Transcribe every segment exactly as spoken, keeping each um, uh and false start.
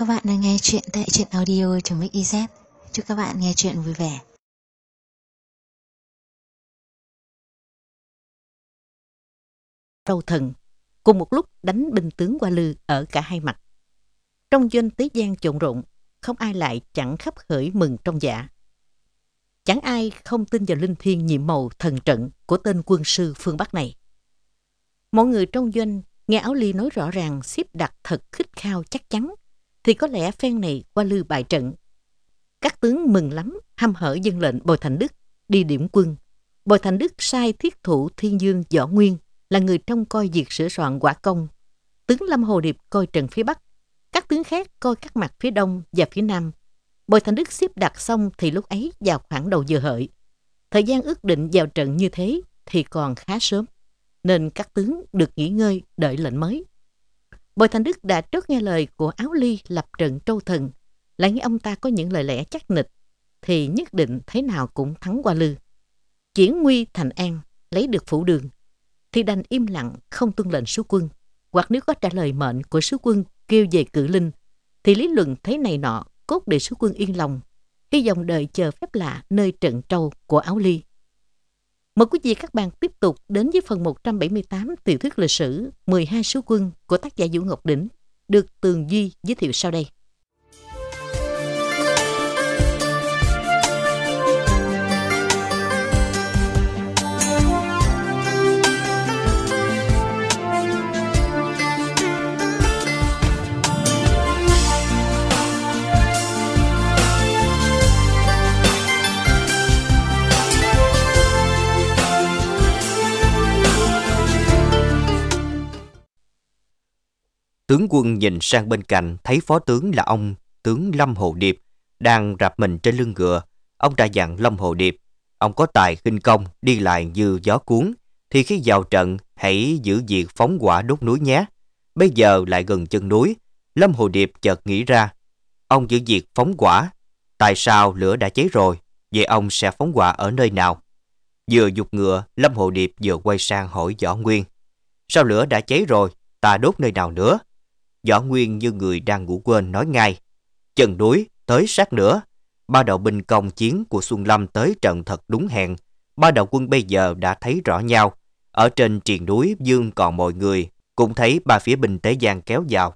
Các bạn đang nghe chuyện tại truyện audio.mixyz. Chúc các bạn nghe chuyện vui vẻ. Trâu Thần cùng một lúc đánh binh tướng Hoa Lư ở cả hai mặt. Trong doanh Tế Giang trộn rộn, không ai lại chẳng khắp khởi mừng trong dạ. Chẳng ai không tin vào linh thiêng nhiệm màu thần trận của tên quân sư phương Bắc này. Mọi người trong doanh nghe Áo Ly nói rõ ràng xếp đặt thật khích khao chắc chắn, thì có lẽ phen này Hoa Lư bại trận. Các tướng mừng lắm, hăm hở dâng lệnh Bồi Thành Đức đi điểm quân. Bồi Thành Đức sai thiết thủ Thiên Dương Võ Nguyên là người trông coi việc sửa soạn quả công. Tướng Lâm Hồ Điệp coi trận phía Bắc, các tướng khác coi các mặt phía Đông và phía Nam. Bồi Thành Đức xếp đặt xong thì lúc ấy vào khoảng đầu giờ hợi. Thời gian ước định vào trận như thế thì còn khá sớm, nên các tướng được nghỉ ngơi đợi lệnh mới. Bồi Thành Đức đã trót nghe lời của Áo Ly lập trận Trâu Thần, lại nghe ông ta có những lời lẽ chắc nịch, thì nhất định thế nào cũng thắng Hoa Lư. Chuyển nguy thành an, lấy được phủ đường, thì đành im lặng không tuân lệnh sứ quân, hoặc nếu có trả lời mệnh của sứ quân kêu về Cự Linh, thì lý luận thế này nọ cốt để sứ quân yên lòng, hy vọng đợi chờ phép lạ nơi trận Trâu của Áo Ly. Mời quý vị các bạn tiếp tục đến với phần một trăm bảy mươi tám tiểu thuyết lịch sử mười hai sứ quân của tác giả Vũ Ngọc Đỉnh, được Tường Duy giới thiệu sau đây. Tướng quân nhìn sang bên cạnh, thấy phó tướng là ông tướng Lâm Hồ Điệp đang rạp mình trên lưng ngựa. Ông đã dặn Lâm Hồ Điệp, ông có tài khinh công, đi lại như gió cuốn, thì khi vào trận hãy giữ việc phóng hỏa đốt núi nhé. Bây giờ lại gần chân núi, Lâm Hồ Điệp chợt nghĩ ra, ông giữ việc phóng hỏa, tại sao lửa đã cháy rồi, vậy ông sẽ phóng hỏa ở nơi nào? Vừa giục ngựa, Lâm Hồ Điệp vừa quay sang hỏi Võ Nguyên, sao lửa đã cháy rồi, ta đốt nơi nào nữa? Võ Nguyên như người đang ngủ quên nói ngay, chân núi tới sát nữa. Ba đạo binh công chiến của Xuân Lâm tới trận thật đúng hẹn. Ba đạo quân bây giờ đã thấy rõ nhau. Ở trên triền núi Dương còn mọi người cũng thấy ba phía binh Tế Giang kéo vào.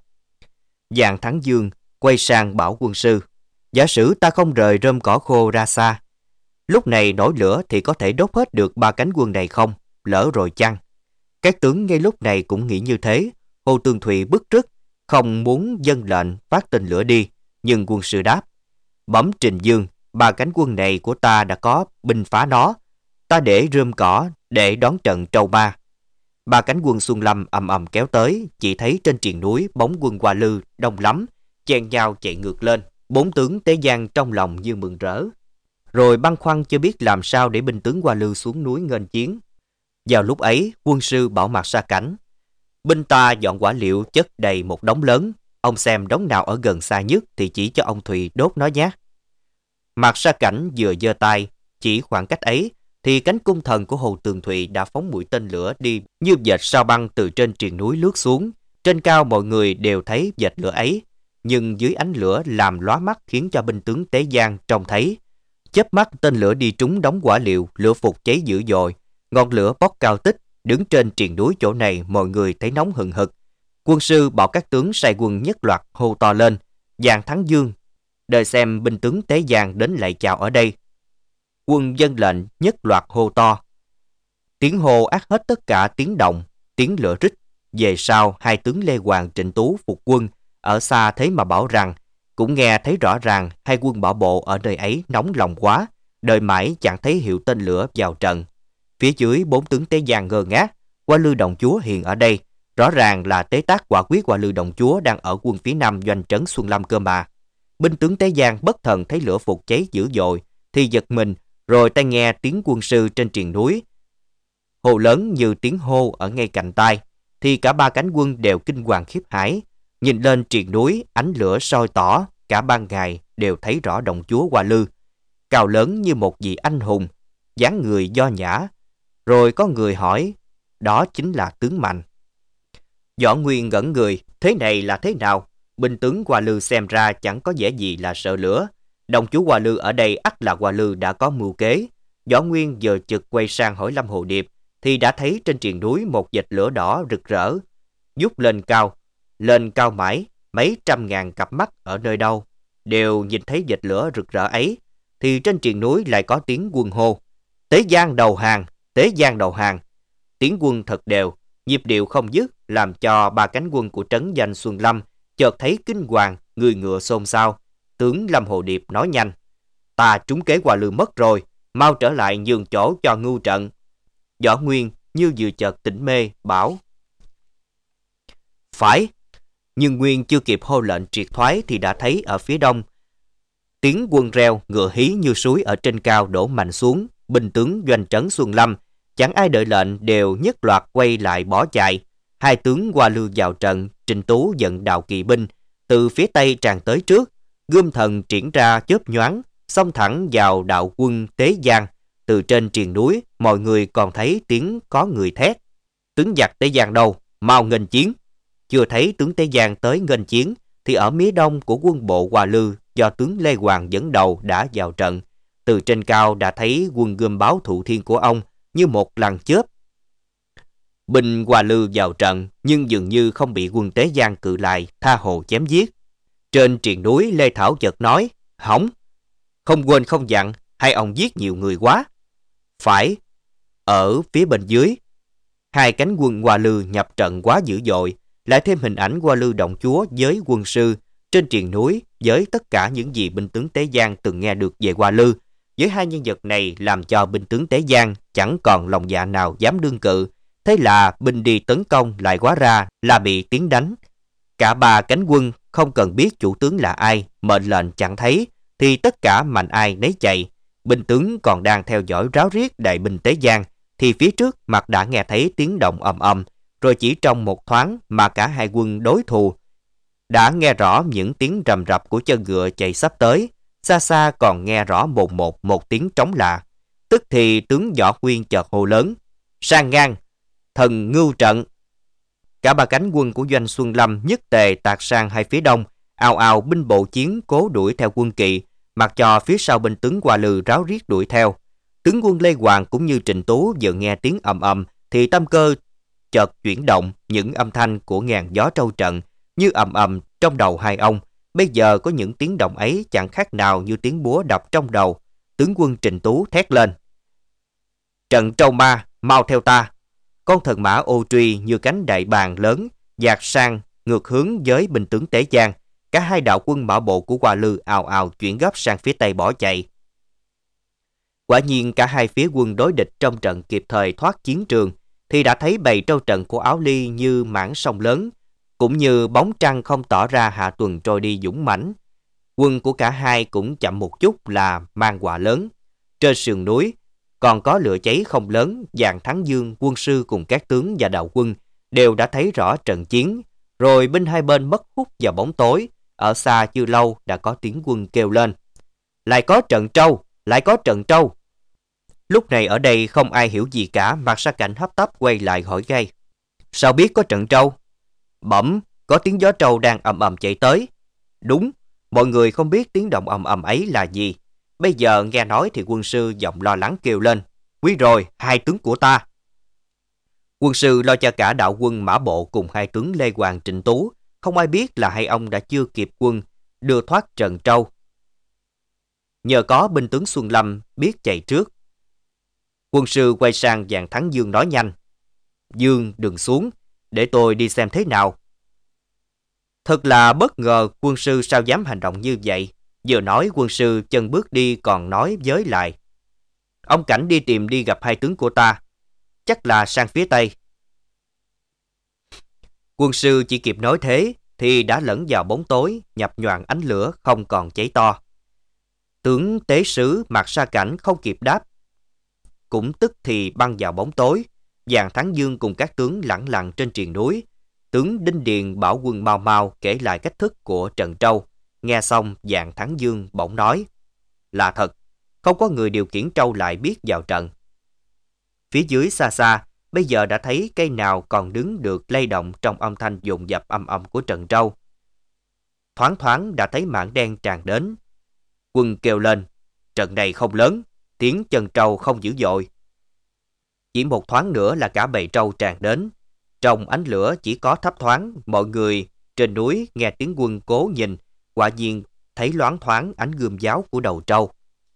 Giàng Thắng Dương quay sang bảo quân sư, giả sử ta không rời rơm cỏ khô ra xa, lúc này nổi lửa thì có thể đốt hết được ba cánh quân này không? Lỡ rồi chăng? Các tướng ngay lúc này cũng nghĩ như thế. Hồ Tường Thụy bức rứt, không muốn dâng lệnh phát tên lửa đi, nhưng quân sư đáp, bẩm Trình Dương, ba cánh quân này của ta đã có binh phá nó, ta để rơm cỏ để đón trận Trâu Ba. Ba cánh quân Xuân Lâm ầm ầm kéo tới, chỉ thấy trên triền núi bóng quân Hoa Lư đông lắm, chen nhau chạy ngược lên. Bốn tướng Tế Giang trong lòng như mừng rỡ, rồi băn khoăn chưa biết làm sao để binh tướng Hoa Lư xuống núi nghênh chiến. Vào lúc ấy, quân sư bảo Mạc Sa Cảnh, binh ta dọn quả liệu chất đầy một đống lớn, ông xem đống nào ở gần xa nhất thì chỉ cho ông Thùy đốt nó nhé. Mạc Sa Cảnh vừa giơ tay chỉ khoảng cách ấy thì cánh cung thần của Hồ Tường Thụy đã phóng mũi tên lửa đi như vệt sao băng từ trên triền núi lướt xuống. Trên cao mọi người đều thấy vệt lửa ấy, nhưng dưới ánh lửa làm lóa mắt khiến cho binh tướng Tế Giang trông thấy. Chớp mắt tên lửa đi trúng đống quả liệu, lửa phục cháy dữ dội, ngọn lửa bốc cao tích. Đứng trên triền núi chỗ này mọi người thấy nóng hừng hực. Quân sư bảo các tướng sai quân nhất loạt hô to lên, Giàng Thắng Dương, đợi xem binh tướng Tế Giang đến lại chào ở đây. Quân dân lệnh nhất loạt hô to. Tiếng hô át hết tất cả tiếng động, tiếng lửa rít. Về sau hai tướng Lê Hoàng Trịnh Tú phục quân ở xa thế mà bảo rằng cũng nghe thấy rõ ràng hai quân bảo bộ ở nơi ấy nóng lòng quá, đợi mãi chẳng thấy hiệu tên lửa vào trận. Phía dưới bốn tướng Tế Giang ngơ ngác, Hoa Lư Đồng Chúa hiện ở đây, rõ ràng là tế tác quả quyết Hoa Lư Đồng Chúa đang ở quân phía nam doanh trấn Xuân Lâm cơ mà. Binh tướng Tế Giang bất thần thấy lửa phục cháy dữ dội thì giật mình, rồi tai nghe tiếng quân sư trên triền núi hô lớn như tiếng hô ở ngay cạnh tai, thì cả ba cánh quân đều kinh hoàng khiếp hãi. Nhìn lên triền núi, ánh lửa soi tỏ, cả ban ngày đều thấy rõ Đồng Chúa Hoa Lư, cao lớn như một vị anh hùng, dáng người nho nhã. Rồi có người hỏi, đó chính là tướng Mạnh. Võ Nguyên ngẩn người, thế này là thế nào? Binh tướng Hoa Lư xem ra chẳng có vẻ gì là sợ lửa. Đồng chú Hoa Lư ở đây ắt là Hoa Lư đã có mưu kế. Võ Nguyên giờ chực quay sang hỏi Lâm Hồ Điệp, thì đã thấy trên triền núi một vệt lửa đỏ rực rỡ, vút lên cao, lên cao mãi, mấy trăm ngàn cặp mắt ở nơi đâu đều nhìn thấy vệt lửa rực rỡ ấy. Thì trên triền núi lại có tiếng quân hô: Tế Giang đầu hàng, Tế Giang đầu hàng. Tiếng quân thật đều, nhịp điệu không dứt, làm cho ba cánh quân của trấn danh Xuân Lâm chợt thấy kinh hoàng, người ngựa xôn xao. Tướng Lâm Hồ Điệp nói nhanh: Ta trúng kế Hoa Lư mất rồi, mau trở lại nhường chỗ cho ngưu trận. Võ Nguyên như vừa chợt tỉnh mê, bảo: Phải. Nhưng Nguyên chưa kịp hô lệnh triệt thoái thì đã thấy ở phía đông tiếng quân reo, ngựa hí như suối ở trên cao đổ mạnh xuống. Binh tướng doanh trấn Xuân Lâm chẳng ai đợi lệnh đều nhất loạt quay lại bỏ chạy. Hai tướng Hoa Lư vào trận, Trịnh Tú dẫn đạo kỵ binh từ phía tây tràn tới trước, gươm thần triển ra chớp nhoáng, xông thẳng vào đạo quân Tế Giang. Từ trên triền núi, mọi người còn thấy tiếng có người thét: Tướng giặc Tế Giang đâu, mau nghênh chiến. Chưa thấy tướng Tế Giang tới nghênh chiến, thì ở mía đông của quân bộ Hoa Lư do tướng Lê Hoàng dẫn đầu đã vào trận. Từ trên cao đã thấy quân gươm báo Thụ Thiên của ông như một làn chớp. Binh Hoa Lư vào trận, nhưng dường như không bị quân Tế Giang cự lại, tha hồ chém giết. Trên triền núi, Lê Thảo chợt nói: Hỏng, không quên không dặn, hai ông giết nhiều người quá. Phải. Ở phía bên dưới, hai cánh quân Hoa Lư nhập trận quá dữ dội, lại thêm hình ảnh Hoa Lư động chúa với quân sư trên triền núi, với tất cả những gì binh tướng Tế Giang từng nghe được về Hoa Lư, với hai nhân vật này làm cho binh tướng Tế Giang chẳng còn lòng dạ nào dám đương cự. Thế là binh đi tấn công lại hóa ra là bị tiến đánh. Cả ba cánh quân không cần biết chủ tướng là ai, mệnh lệnh chẳng thấy, thì tất cả mạnh ai nấy chạy. Binh tướng còn đang theo dõi ráo riết đại binh Tế Giang, thì phía trước mặt đã nghe thấy tiếng động ầm ầm, rồi chỉ trong một thoáng mà cả hai quân đối thù đã nghe rõ những tiếng rầm rập của chân ngựa chạy sắp tới. Xa xa còn nghe rõ một một một tiếng trống lạ. Tức thì tướng Võ Nguyên chợt hô lớn: Sang ngang, thần ngưu trận. Cả ba cánh quân của doanh Xuân Lâm nhất tề tạt sang hai phía đông, ào ào binh bộ chiến cố đuổi theo quân kỵ, mặc cho phía sau binh tướng Hoa Lư ráo riết đuổi theo. Tướng quân Lê Hoàng cũng như Trịnh Tú vừa nghe tiếng ầm ầm thì tâm cơ chợt chuyển động, những âm thanh của ngàn gió trâu trận như ầm ầm trong đầu hai ông. Bây giờ có những tiếng động ấy chẳng khác nào như tiếng búa đập trong đầu. Tướng quân Trịnh Tú thét lên: Trận trâu ma, mau theo ta. Con thần mã ô truy như cánh đại bàng lớn dạt sang ngược hướng với binh tướng Tế Giang. Cả hai đạo quân mã bộ của Hoa Lư ào ào chuyển gấp sang phía tây bỏ chạy. Quả nhiên cả hai phía quân đối địch trong trận kịp thời thoát chiến trường, thì đã thấy bầy trâu trận của Áo Ly như mảng sông lớn, cũng như bóng trăng không tỏ ra hạ tuần trôi đi dũng mãnh. Quân của cả hai cũng chậm một chút là mang họa lớn. Trên sườn núi còn có lửa cháy không lớn, Giàng Thắng Dương, quân sư cùng các tướng và đạo quân đều đã thấy rõ trận chiến. Rồi binh hai bên mất hút vào bóng tối. Ở xa chưa lâu đã có tiếng quân kêu lên: Lại có trận trâu, lại có trận trâu. Lúc này ở đây không ai hiểu gì cả. Mạc Sa Cảnh hấp tấp quay lại hỏi gay: Sao biết có trận trâu? Bẩm, có tiếng gió trâu đang ầm ầm chạy tới. Đúng, mọi người không biết tiếng động ầm ầm ấy là gì. Bây giờ nghe nói thì quân sư giọng lo lắng kêu lên: Quý rồi, hai tướng của ta. Quân sư lo cho cả đạo quân mã bộ cùng hai tướng Lê Hoàng, Trịnh Tú. Không ai biết là hai ông đã chưa kịp quân đưa thoát trận trâu. Nhờ có binh tướng Xuân Lâm biết chạy trước. Quân sư quay sang Giàng Thắng Dương nói nhanh: Dương đừng xuống, để tôi đi xem thế nào. Thật là bất ngờ, quân sư sao dám hành động như vậy. Vừa nói quân sư chân bước đi còn nói với lại: Ông Cảnh đi tìm đi gặp hai tướng của ta, chắc là sang phía tây. Quân sư chỉ kịp nói thế thì đã lẫn vào bóng tối, nhập nhoạng ánh lửa không còn cháy to. Tướng tế sứ Mạc Sa Cảnh không kịp đáp, cũng tức thì băng vào bóng tối. Giàng Thắng Dương cùng các tướng lẳng lặng trên triền núi. Tướng Đinh Điền bảo quân mau mau kể lại cách thức của trận trâu. Nghe xong, Giàng Thắng Dương bỗng nói: Là thật, không có người điều khiển trâu lại biết vào trận. Phía dưới xa xa, bây giờ đã thấy cây nào còn đứng được lay động trong âm thanh dồn dập ầm ầm của trận trâu. thoáng thoáng đã thấy mảng đen tràn đến. Quân kêu lên, trận này không lớn, tiếng chân trâu không dữ dội. Chỉ một thoáng nữa là cả bầy trâu tràn đến. Trong ánh lửa chỉ có thấp thoáng, mọi người trên núi nghe tiếng quân cố nhìn, quả nhiên thấy loáng thoáng ánh gươm giáo của đầu trâu.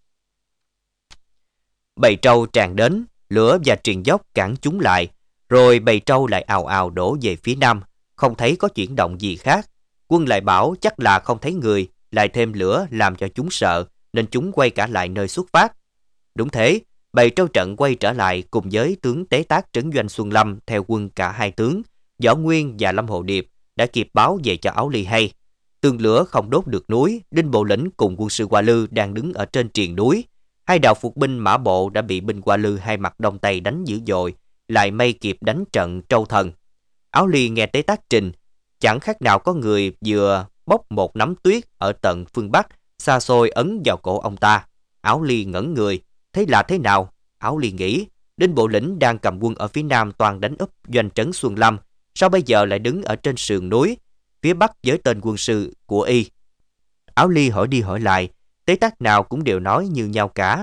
Bầy trâu tràn đến, lửa và triền dốc cản chúng lại, rồi bầy trâu lại ào ào đổ về phía nam, không thấy có chuyển động gì khác. Quân lại bảo chắc là không thấy người, lại thêm lửa làm cho chúng sợ, nên chúng quay cả lại nơi xuất phát. Đúng thế, bầy trâu trận quay trở lại cùng với tướng tế tác trấn doanh Xuân Lâm theo quân cả hai tướng, Võ Nguyên và Lâm Hồ Điệp, đã kịp báo về cho Áo Ly hay. Tương lửa không đốt được núi, Đinh Bộ Lĩnh cùng quân sư Hoa Lư đang đứng ở trên triền núi. Hai đạo phục binh Mã Bộ đã bị binh Hoa Lư hai mặt đông tây đánh dữ dội, lại may kịp đánh trận Trâu Thần. Áo Ly nghe tế tác trình, chẳng khác nào có người vừa bốc một nắm tuyết ở tận phương Bắc, xa xôi ấn vào cổ ông ta. Áo Ly ngẩn người, thế là thế nào? Áo Ly nghĩ, Đinh Bộ Lĩnh đang cầm quân ở phía nam toàn đánh úp doanh trấn Xuân Lâm, sao bây giờ lại đứng ở trên sườn núi, phía bắc với tên quân sư của y? Áo Ly hỏi đi hỏi lại, tế tác nào cũng đều nói như nhau cả.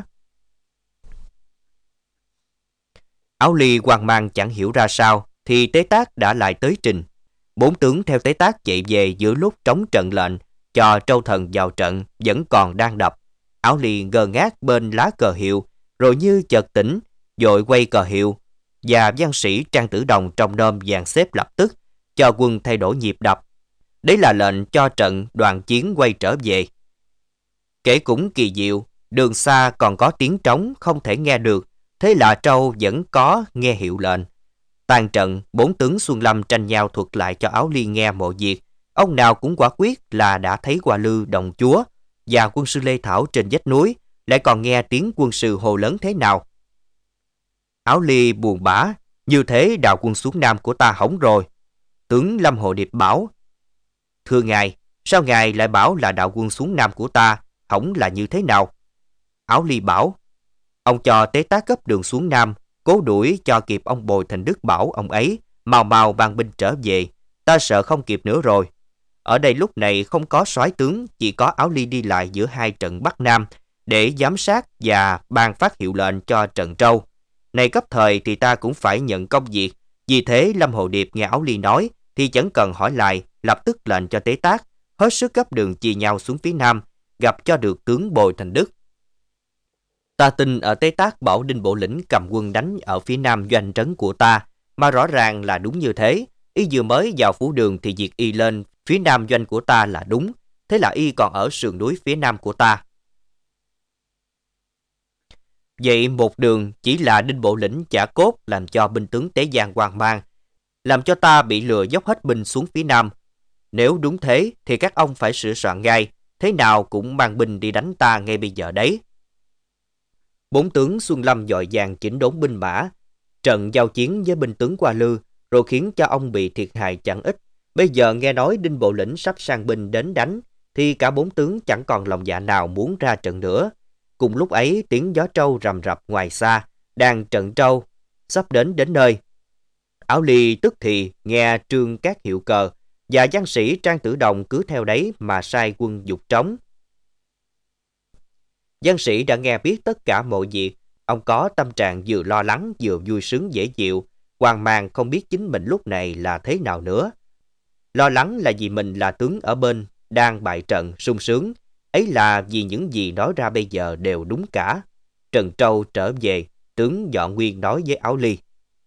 Áo Ly hoang mang chẳng hiểu ra sao, thì tế tác đã lại tới trình. Bốn tướng theo tế tác chạy về giữa lúc trống trận lệnh cho Trâu Thần vào trận vẫn còn đang đập. Áo Ly ngơ ngác bên lá cờ hiệu, rồi như chợt tỉnh, vội quay cờ hiệu, và văn sĩ Trang Tử Đồng trong nôm dàn xếp lập tức cho quân thay đổi nhịp đập. Đấy là lệnh cho trận đoàn chiến quay trở về. Kể cũng kỳ diệu, đường xa còn có tiếng trống không thể nghe được, thế là Trâu vẫn có nghe hiệu lệnh. Tàn trận, bốn tướng Xuân Lâm tranh nhau thuật lại cho Áo Ly nghe mọi việc. Ông nào cũng quả quyết là đã thấy Hoa Lư đồng chúa và quân sư Lê Thảo trên vách núi, lại còn nghe tiếng quân sư hồ lớn thế nào. Áo Ly buồn bã, như thế đạo quân xuống nam của ta hỏng rồi. Tướng Lâm Hồ Điệp bảo, thưa ngài, sao ngài lại bảo là đạo quân xuống nam của ta hỏng là như thế nào? Áo Ly bảo, ông cho tế tác gấp đường xuống nam, cố đuổi cho kịp ông Bồi Thành Đức bảo ông ấy mau mau ban binh trở về, ta sợ không kịp nữa rồi. Ở đây lúc này không có soái tướng, chỉ có Áo Ly đi lại giữa hai trận Bắc Nam để giám sát và ban phát hiệu lệnh cho trận Trâu. Này cấp thời thì ta cũng phải nhận công việc, vì thế Lâm Hồ Điệp nghe Áo Ly nói thì chẳng cần hỏi lại, lập tức lệnh cho tế tác hết sức gấp đường chia nhau xuống phía nam, gặp cho được tướng Bồi Thành Đức. Ta tin ở tế tác bảo Đinh Bộ Lĩnh cầm quân đánh ở phía nam doanh trấn của ta, mà rõ ràng là đúng như thế. Y vừa mới vào phủ đường thì việc y lên phía nam doanh của ta là đúng, thế là y còn ở sườn núi phía nam của ta. Vậy một đường chỉ là Đinh Bộ Lĩnh chả cốt làm cho binh tướng Tế Giang hoang mang, làm cho ta bị lừa dốc hết binh xuống phía nam. Nếu đúng thế thì các ông phải sửa soạn ngay, thế nào cũng mang binh đi đánh ta ngay bây giờ đấy. Bốn tướng Xuân Lâm dội vàng chỉnh đốn binh mã, trận giao chiến với binh tướng Hoa Lư, rồi khiến cho ông bị thiệt hại chẳng ít. Bây giờ nghe nói Đinh Bộ Lĩnh sắp sang binh đến đánh, thì cả bốn tướng chẳng còn lòng dạ nào muốn ra trận nữa. Cùng lúc ấy tiếng gió trâu rầm rập ngoài xa, đang trận trâu sắp đến đến nơi. Áo Ly tức thì nghe trương các hiệu cờ, và văn sĩ Trang Tử Đồng cứ theo đấy mà sai quân dục trống. Văn sĩ đã nghe biết tất cả mọi việc, ông có tâm trạng vừa lo lắng vừa vui sướng dễ chịu, hoang mang không biết chính mình lúc này là thế nào nữa. Lo lắng là vì mình là tướng ở bên đang bại trận, sung sướng ấy là vì những gì nói ra bây giờ đều đúng cả. Trần Trâu trở về, tướng Võ Nguyên nói với Áo Ly,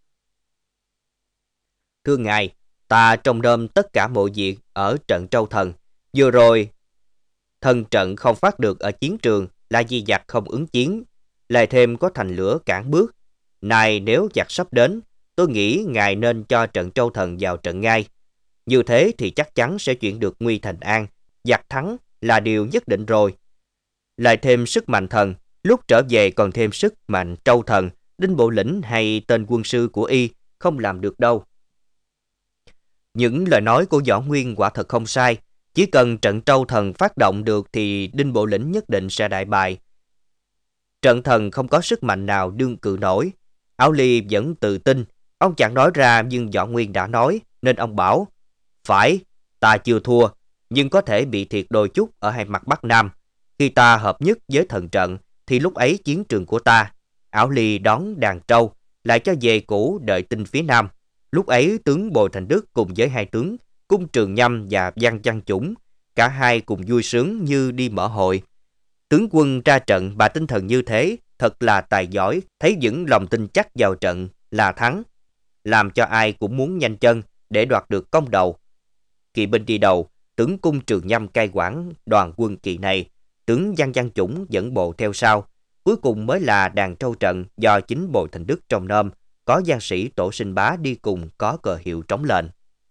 thưa ngài, ta trông nom tất cả mọi việc ở trận Trâu Thần. Vừa rồi thần trận không phát được ở chiến trường là vì giặc không ứng chiến, lại thêm có thành lửa cản bước. Này nếu giặc sắp đến, tôi nghĩ ngài nên cho trận Trâu Thần vào trận ngay. Như thế thì chắc chắn sẽ chuyển được nguy thành an, giặc thắng là điều nhất định rồi. Lại thêm sức mạnh thần, lúc trở về còn thêm sức mạnh Trâu Thần, Đinh Bộ Lĩnh hay tên quân sư của y không làm được đâu. Những lời nói của Võ Nguyên quả thật không sai. Chỉ cần trận Trâu Thần phát động được thì Đinh Bộ Lĩnh nhất định sẽ đại bại. Trận thần không có sức mạnh nào đương cự nổi. Áo Ly vẫn tự tin. Ông chẳng nói ra nhưng Võ Nguyên đã nói, nên ông bảo, phải, ta chưa thua. nhưng có thể bị thiệt đôi chút ở hai mặt Bắc Nam. Khi ta hợp nhất với thần trận, thì lúc ấy chiến trường của ta, Ảo Ly đón Đàn Trâu, lại cho về cũ đợi tin phía Nam. Lúc ấy tướng Bồi Thành Đức cùng với hai tướng Cung Trường Nhâm và Văn Văn Chủng, cả hai cùng vui sướng như đi mở hội. Tướng quân ra trận mà tinh thần như thế, thật là tài giỏi, thấy vững lòng tin chắc vào trận là thắng, làm cho ai cũng muốn nhanh chân để đoạt được công đầu. Kỵ binh đi đầu, tướng Cung Trường Nhâm cai quản đoàn quân kỵ này, tướng Văn Văn Chủng dẫn bộ theo sau. Cuối cùng mới là Đàn Trâu trận do chính Bồi Thành Đức trông nom, có gian sĩ Tổ Sinh Bá đi cùng, có cờ hiệu trống lệnh.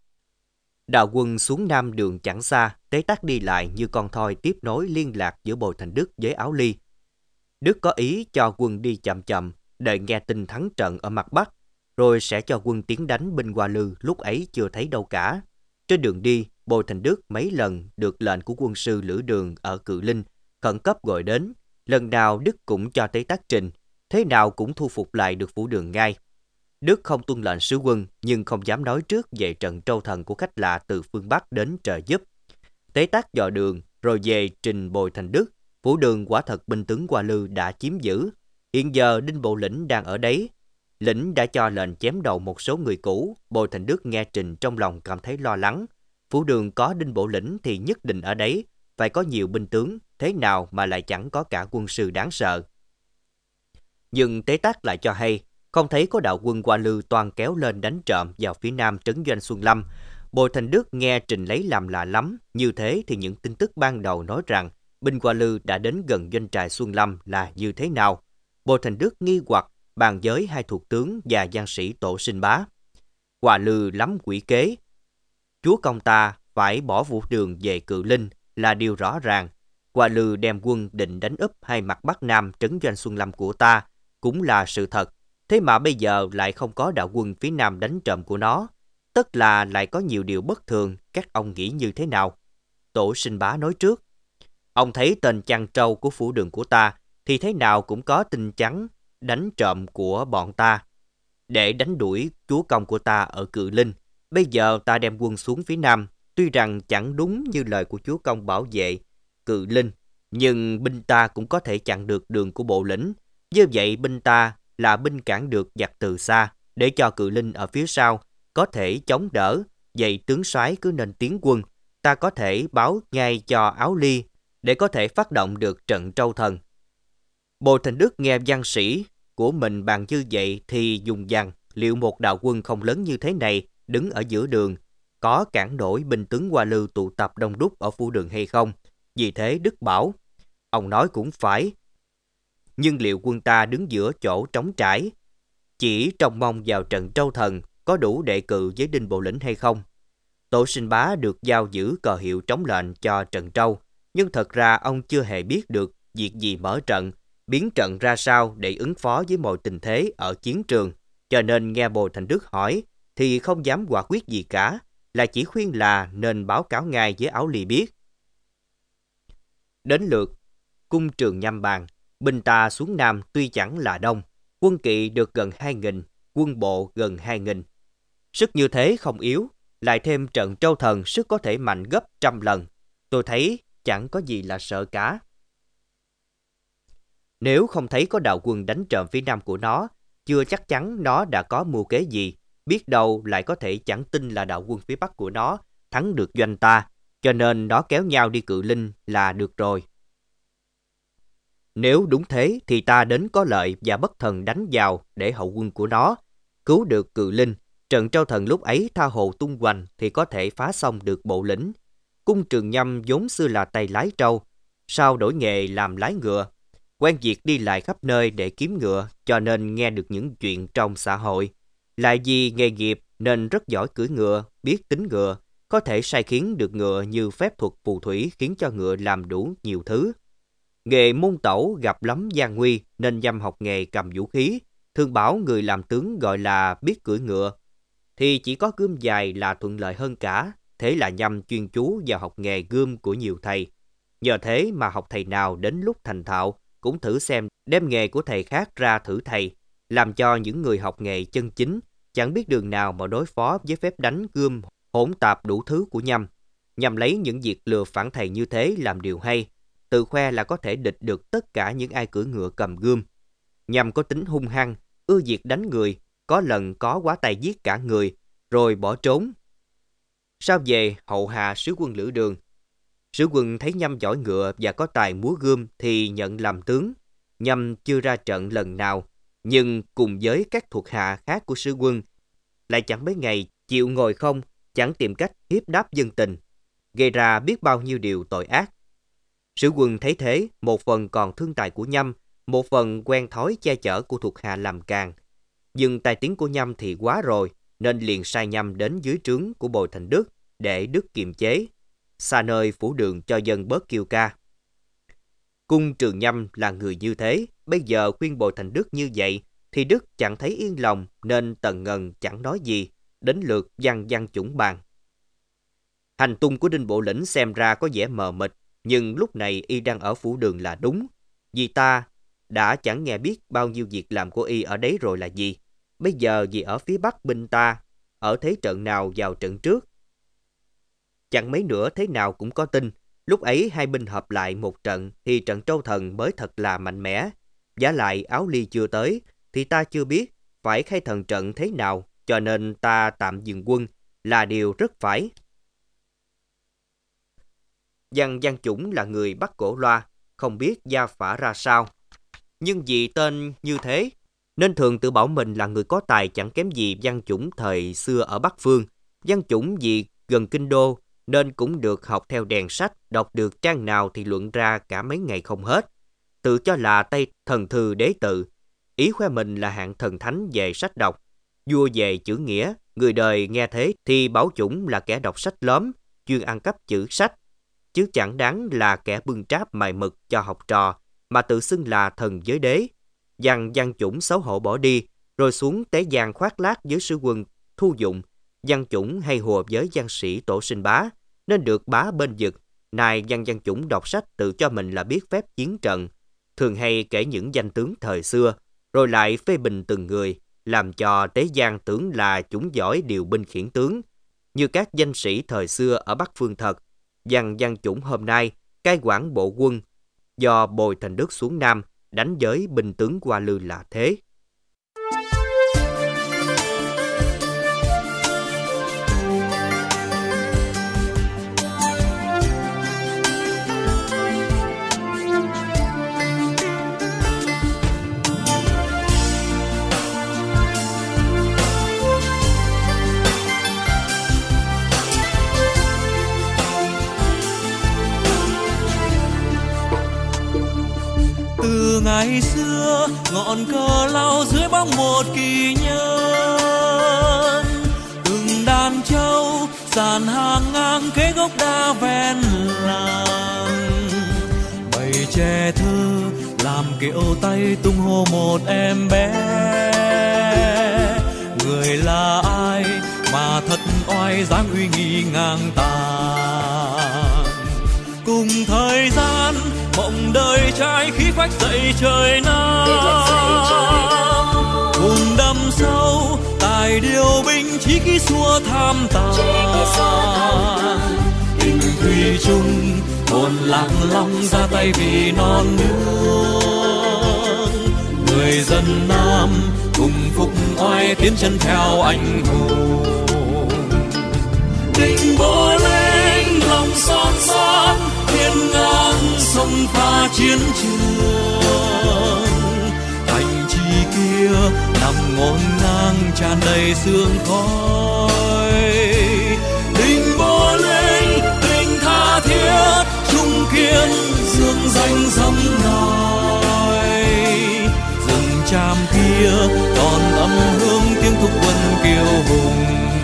Đạo quân xuống Nam đường chẳng xa, Tế Tác đi lại như con thoi tiếp nối liên lạc giữa Bồi Thành Đức với Áo Ly. Đức có ý cho quân đi chậm chậm, đợi nghe tin thắng trận ở mặt Bắc, rồi sẽ cho quân tiến đánh binh Hoa Lư, lúc ấy chưa thấy đâu cả. Trên đường đi, Bồi Thành Đức mấy lần được lệnh của quân sư Lữ Đường ở Cự Linh khẩn cấp gọi đến. Lần nào Đức cũng cho Tế Tác trình, thế nào cũng thu phục lại được Phủ Đường ngay. Đức không tuân lệnh sứ quân, nhưng không dám nói trước về trận trâu thần của khách lạ từ phương Bắc đến trợ giúp. Tế Tác dò đường, rồi về trình Bồi Thành Đức. Phủ Đường quả thật binh tướng Hoa Lư đã chiếm giữ. Hiện giờ Đinh Bộ Lĩnh đang ở đấy. Lĩnh đã cho lệnh chém đầu một số người cũ. Bồi Thành Đức nghe trình trong lòng cảm thấy lo lắng. Phủ Đường có Đinh Bộ Lĩnh thì nhất định ở đấy, phải có nhiều binh tướng, thế nào mà lại chẳng có cả quân sư đáng sợ. Nhưng Tế Tác lại cho hay, không thấy có đạo quân Hoa Lư toàn kéo lên đánh trộm vào phía Nam trấn doanh Xuân Lâm. Bồi Thành Đức nghe trình lấy làm lạ lắm, như thế thì những tin tức ban đầu nói rằng binh Hoa Lư đã đến gần doanh trại Xuân Lâm là như thế nào? Bồi Thành Đức nghi hoặc bàn với hai thuộc tướng và gian sĩ Tổ Sinh Bá. Hoa Lư lắm quỷ kế. Chúa công ta phải bỏ Phủ Đường về Cự Linh là điều rõ ràng. Hoa Lư đem quân định đánh úp hai mặt Bắc Nam trấn doanh Xuân Lâm của ta cũng là sự thật. Thế mà bây giờ lại không có đạo quân phía Nam đánh trộm của nó. Tất là lại có nhiều điều bất thường, các ông nghĩ như thế nào? Tổ Sinh Bá nói trước. Ông thấy tên chăn trâu của Phủ Đường của ta thì thế nào cũng có tin chắn đánh trộm của bọn ta để đánh đuổi chúa công của ta ở Cự Linh. Bây giờ ta đem quân xuống phía Nam, tuy rằng chẳng đúng như lời của chúa công bảo vệ Cự Linh, nhưng binh ta cũng có thể chặn được đường của Bộ Lĩnh. Như vậy binh ta là binh cản được giặc từ xa, để cho Cự Linh ở phía sau có thể chống đỡ. Vậy tướng soái cứ nên tiến quân, ta có thể báo ngay cho Áo Ly để có thể phát động được trận trâu thần. Bồi Thành Đức nghe văn sĩ của mình bàn như vậy thì dùng dằng, liệu một đạo quân không lớn như thế này đứng ở giữa đường có cản nổi binh tướng Hoa Lư tụ tập đông đúc ở Phủ Đường hay không? Vì thế Đức bảo, ông nói cũng phải, nhưng liệu quân ta đứng giữa chỗ trống trải, chỉ trông mong vào trận trâu thần có đủ đệ cự với Đinh Bộ Lĩnh hay không? Tổ Sinh Bá được giao giữ cờ hiệu trống lệnh cho trận trâu, nhưng thật ra ông chưa hề biết được việc gì mở trận, biến trận ra sao để ứng phó với mọi tình thế ở chiến trường, cho nên nghe Bồi Thành Đức hỏi thì không dám quả quyết gì cả, là chỉ khuyên là nên báo cáo ngay với Áo Ly biết. Đến lượt Cung Trường Nhâm bàn, binh ta xuống Nam tuy chẳng là đông, quân kỵ được gần hai nghìn, quân bộ gần hai nghìn. Sức như thế không yếu, lại thêm trận trâu thần sức có thể mạnh gấp trăm lần. Tôi thấy chẳng có gì là sợ cả. Nếu không thấy có đạo quân đánh trộm phía Nam của nó, chưa chắc chắn nó đã có mưu kế gì. Biết đâu lại có thể chẳng tin là đạo quân phía Bắc của nó thắng được doanh ta, cho nên nó kéo nhau đi Cự Linh là được rồi. Nếu đúng thế thì ta đến có lợi và bất thần đánh vào để hậu quân của nó cứu được Cự Linh. Trận trâu thần lúc ấy tha hồ tung hoành thì có thể phá xong được Bộ Lĩnh. Cung Trường Nhâm vốn xưa là tay lái trâu, sau đổi nghề làm lái ngựa, quen việc đi lại khắp nơi để kiếm ngựa, cho nên nghe được những chuyện trong xã hội. Lại vì nghề nghiệp nên rất giỏi cưỡi ngựa, biết tính ngựa, có thể sai khiến được ngựa như phép thuật phù thủy khiến cho ngựa làm đủ nhiều thứ. Nghề môn tẩu gặp lắm gian nguy nên Nhâm học nghề cầm vũ khí, thường bảo người làm tướng gọi là biết cưỡi ngựa. Thì chỉ có gươm dài là thuận lợi hơn cả, thế là Nhâm chuyên chú vào học nghề gươm của nhiều thầy. Nhờ thế mà học thầy nào đến lúc thành thạo cũng thử xem đem nghề của thầy khác ra thử thầy, làm cho những người học nghề chân chính chẳng biết đường nào mà đối phó với phép đánh gươm hỗn tạp đủ thứ của Nhâm. nhằm lấy những việc lừa phản thầy như thế làm điều hay, tự khoe là có thể địch được tất cả những ai cưỡi ngựa cầm gươm. Nhằm có tính hung hăng, ưa việc đánh người, có lần có quá tay giết cả người, rồi bỏ trốn. Sau về hậu hạ sứ quân Lữ Đường. Sứ quân thấy Nhâm giỏi ngựa và có tài múa gươm thì nhận làm tướng. Nhâm chưa ra trận lần nào, nhưng cùng với các thuộc hạ khác của sứ quân, lại chẳng mấy ngày chịu ngồi không, chẳng tìm cách hiếp đáp dân tình, gây ra biết bao nhiêu điều tội ác. Sứ quân thấy thế, một phần còn thương tài của Nhâm, một phần quen thói che chở của thuộc hạ làm càng. Nhưng tài tiếng của Nhâm thì quá rồi, nên liền sai Nhâm đến dưới trướng của Bồi Thành Đức để Đức kiềm chế, xa nơi phủ đường cho dân bớt kêu ca. Cung Trường Nhâm là người như thế, bây giờ khuyên Bồi Thành Đức như vậy, thì Đức chẳng thấy yên lòng, nên Tần Ngần chẳng nói gì, đến lượt Văn Văn Chủng bàn. Hành tung của Đinh Bộ Lĩnh xem ra có vẻ mờ mịt, nhưng lúc này y đang ở phủ đường là đúng. Vì ta đã chẳng nghe biết bao nhiêu việc làm của y ở đấy rồi là gì. Bây giờ vì ở phía bắc binh ta, ở thế trận nào vào trận trước. Chẳng mấy nữa thế nào cũng có tin. Lúc ấy hai binh hợp lại một trận thì trận Trâu Thần mới thật là mạnh mẽ. Vả lại Áo Ly chưa tới thì ta chưa biết phải khai thần trận thế nào, cho nên ta tạm dừng quân là điều rất phải. Văn Văn Chủng là người Bắc Cổ Loa, không biết gia phả ra sao. Nhưng vì tên như thế, nên thường tự bảo mình là người có tài chẳng kém gì Văn Chủng thời xưa ở Bắc Phương. Văn Chủng vì gần kinh đô, nên cũng được học theo đèn sách, đọc được trang nào thì luận ra cả mấy ngày không hết. Tự cho là Tây thần thư đế tự, ý khoe mình là hạng thần thánh về sách đọc. Vua về chữ nghĩa, người đời nghe thế thì bảo Chủng là kẻ đọc sách lóm, chuyên ăn cắp chữ sách, chứ chẳng đáng là kẻ bưng tráp mài mực cho học trò, mà tự xưng là thần giới đế. Văn Văn Chủng xấu hổ bỏ đi, rồi xuống tế giang khoác lác với sứ quân Thu Dụng. Văn Chủng hay hùa với văn sĩ Tổ Sinh Bá, nên được bá bên vực. Nay Văn Văn Chủng đọc sách tự cho mình là biết phép chiến trận, thường hay kể những danh tướng thời xưa, rồi lại phê bình từng người, làm cho tế giang tưởng là Chủng giỏi điều binh khiển tướng, như các danh sĩ thời xưa ở Bắc Phương thật. Văn Văn Chủng hôm nay cai quản bộ quân, do Bồi Thành Đức xuống Nam, đánh với binh tướng Hoa Lư là thế. Từ ngày xưa ngọn cờ lao dưới bóng một kỳ nhân, từng đàn trâu sàn hàng ngang kế gốc đa ven làng, bầy trẻ thơ làm kiệu tay tung hô một em bé. Người là ai mà thật oai dáng uy nghi ngang tàn, cùng thời gian mộng đời trai khí phách dậy trời Nam, cùng đâm sâu tài điều binh chí khí xua tham tàn. Tình thủy chung hồn lạc long ra tay vì non nước, người dân Nam cùng phục oai tiến chân theo anh hùng. Tình Bộ Lĩnh lòng son son hiên ngang sông pha chiến trường, thành trì kia nằm ngổn ngang tràn đầy sương khói. Tình Bộ Lĩnh tình tha thiết trung kiên dương danh dẫm nòi, rừng tràm kia còn âm hương tiếng thúc quân kiêu hùng.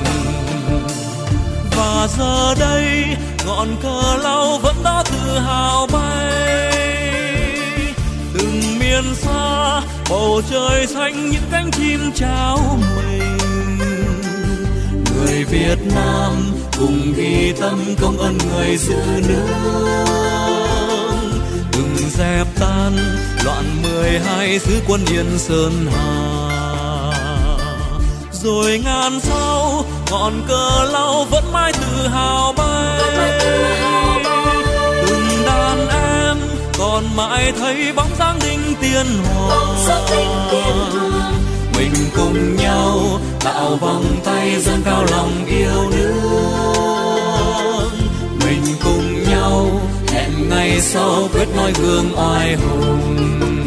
Và giờ đây ngọn cờ lao vẫn đó tự hào bay, từng miền xa bầu trời xanh những cánh chim trao mình. Người Việt Nam cùng ghi tâm công ơn người giữ nước, từng dẹp tan loạn mười hai xứ quân Yên Sơn Hà. rồi ngàn sau ngọn cờ lau vẫn mãi tự hào bay. Từng đàn em còn mãi thấy bóng dáng đinh tiên hoàng. Mình cùng nhau tạo vòng tay dâng cao lòng yêu nước. Mình cùng nhau hẹn ngày sau quyết nói gương oai hùng.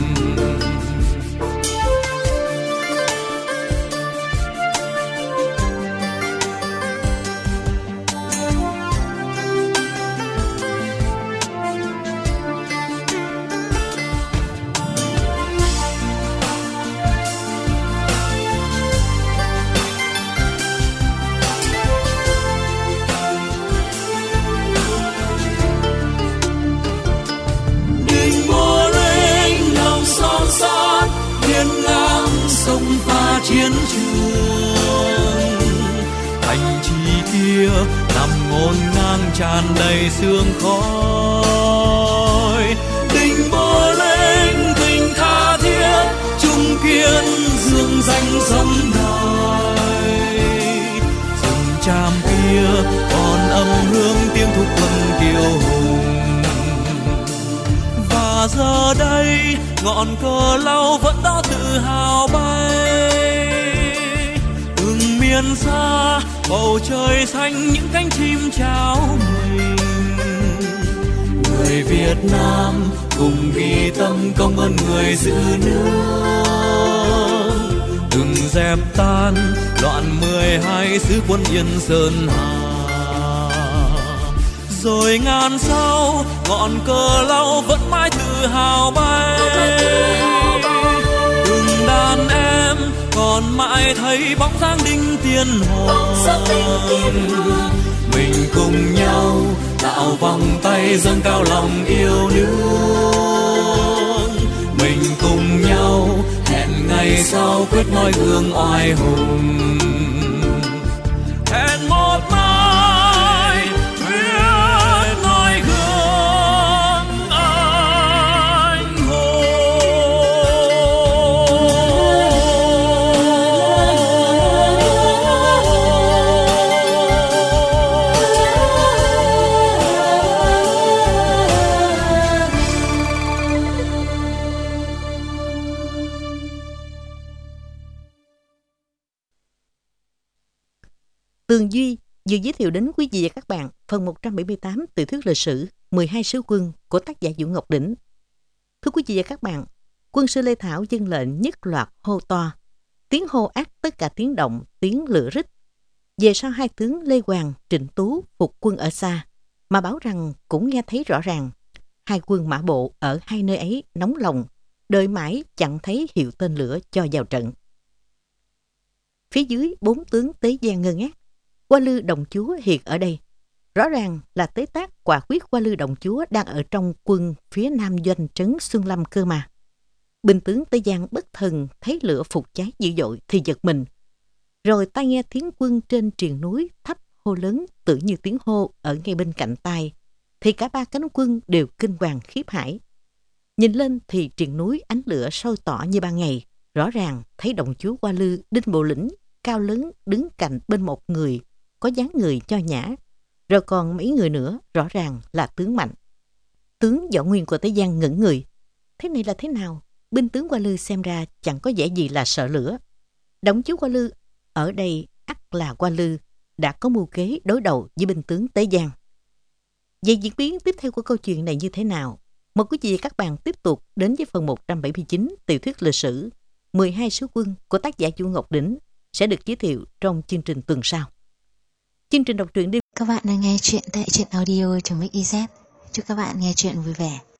Sông pha chiến trường, thành trì kia nằm ngổn ngang tràn đầy sương khói. Tình bồ lên tình tha thiết, chung kiên dương danh sông đài. Rừng tràm kia còn âm hương tiếng thúc quân kiêu hùng. Và giờ đây ngọn cờ lau vẫn đó tự hào bay. Từng miền xa bầu trời xanh những cánh chim chào mình. Người Việt Nam cùng ghi tâm công ơn người giữ nước. Từng dẹp tan loạn mười hai sứ quân Yên Sơn Hà. Rồi ngàn sau ngọn cờ lau vẫn mãi tự hào bay. Từng đàn em còn mãi thấy bóng dáng đinh tiên hoàng. Mình cùng nhau tạo vòng tay dâng cao lòng yêu nước. Mình cùng nhau hẹn ngày sau quyết nói gương oai hùng. Hẹn một mai quyết nói gương anh hùng. Tường Duy vừa giới thiệu đến quý vị và các bạn phần một trăm bảy mươi tám tiểu thuyết lịch sử mười hai sứ quân của tác giả Vũ Ngọc Đỉnh. Thưa quý vị và các bạn, quân sư Lê Thảo dâng lệnh nhất loạt hô to, tiếng hô át tất cả tiếng động, tiếng lửa rít. Về sau hai tướng Lê Hoàng, Trịnh Tú phục quân ở xa, mà báo rằng cũng nghe thấy rõ ràng. Hai quân mã bộ ở hai nơi ấy nóng lòng, đợi mãi chẳng thấy hiệu tên lửa cho vào trận. Phía dưới bốn tướng Tế Giang ngơ ngác. Hoa Lư Đồng Chúa hiện ở đây. Rõ ràng là Tế Tác quả quyết Hoa Lư Đồng Chúa đang ở trong quân phía nam doanh trấn Xuân Lâm cơ mà. Binh tướng Tế Giang bất thần thấy lửa phục cháy dữ dội thì giật mình. Rồi tai nghe tiếng quân trên triền núi thấp hô lớn tự như tiếng hô ở ngay bên cạnh tai. Thì cả ba cánh quân đều kinh hoàng khiếp hãi. Nhìn lên thì triền núi ánh lửa sôi tỏ như ban ngày. Rõ ràng thấy Đồng Chúa Hoa Lư Đinh Bộ Lĩnh cao lớn đứng cạnh bên một người có dáng người nho nhã, rồi còn mấy người nữa rõ ràng là tướng mạnh. Tướng Võ Nguyên của Tế Giang ngẩn người. Thế này là thế nào? Binh tướng Hoa Lư xem ra chẳng có vẻ gì là sợ lửa. Đồng Chúa Hoa Lư ở đây ắt là Hoa Lư đã có mưu kế đối đầu với binh tướng Tế Giang. Về diễn biến tiếp theo của câu chuyện này như thế nào? Mời quý vị và các bạn tiếp tục đến với phần một trăm bảy mươi chín tiểu thuyết lịch sử mười hai sứ quân của tác giả Vũ Ngọc Đỉnh sẽ được giới thiệu trong chương trình tuần sau. Chương trình đọc truyện đi. Các bạn đang nghe chuyện tại truyện audio chấm ích i zét. Chúc các bạn nghe chuyện vui vẻ.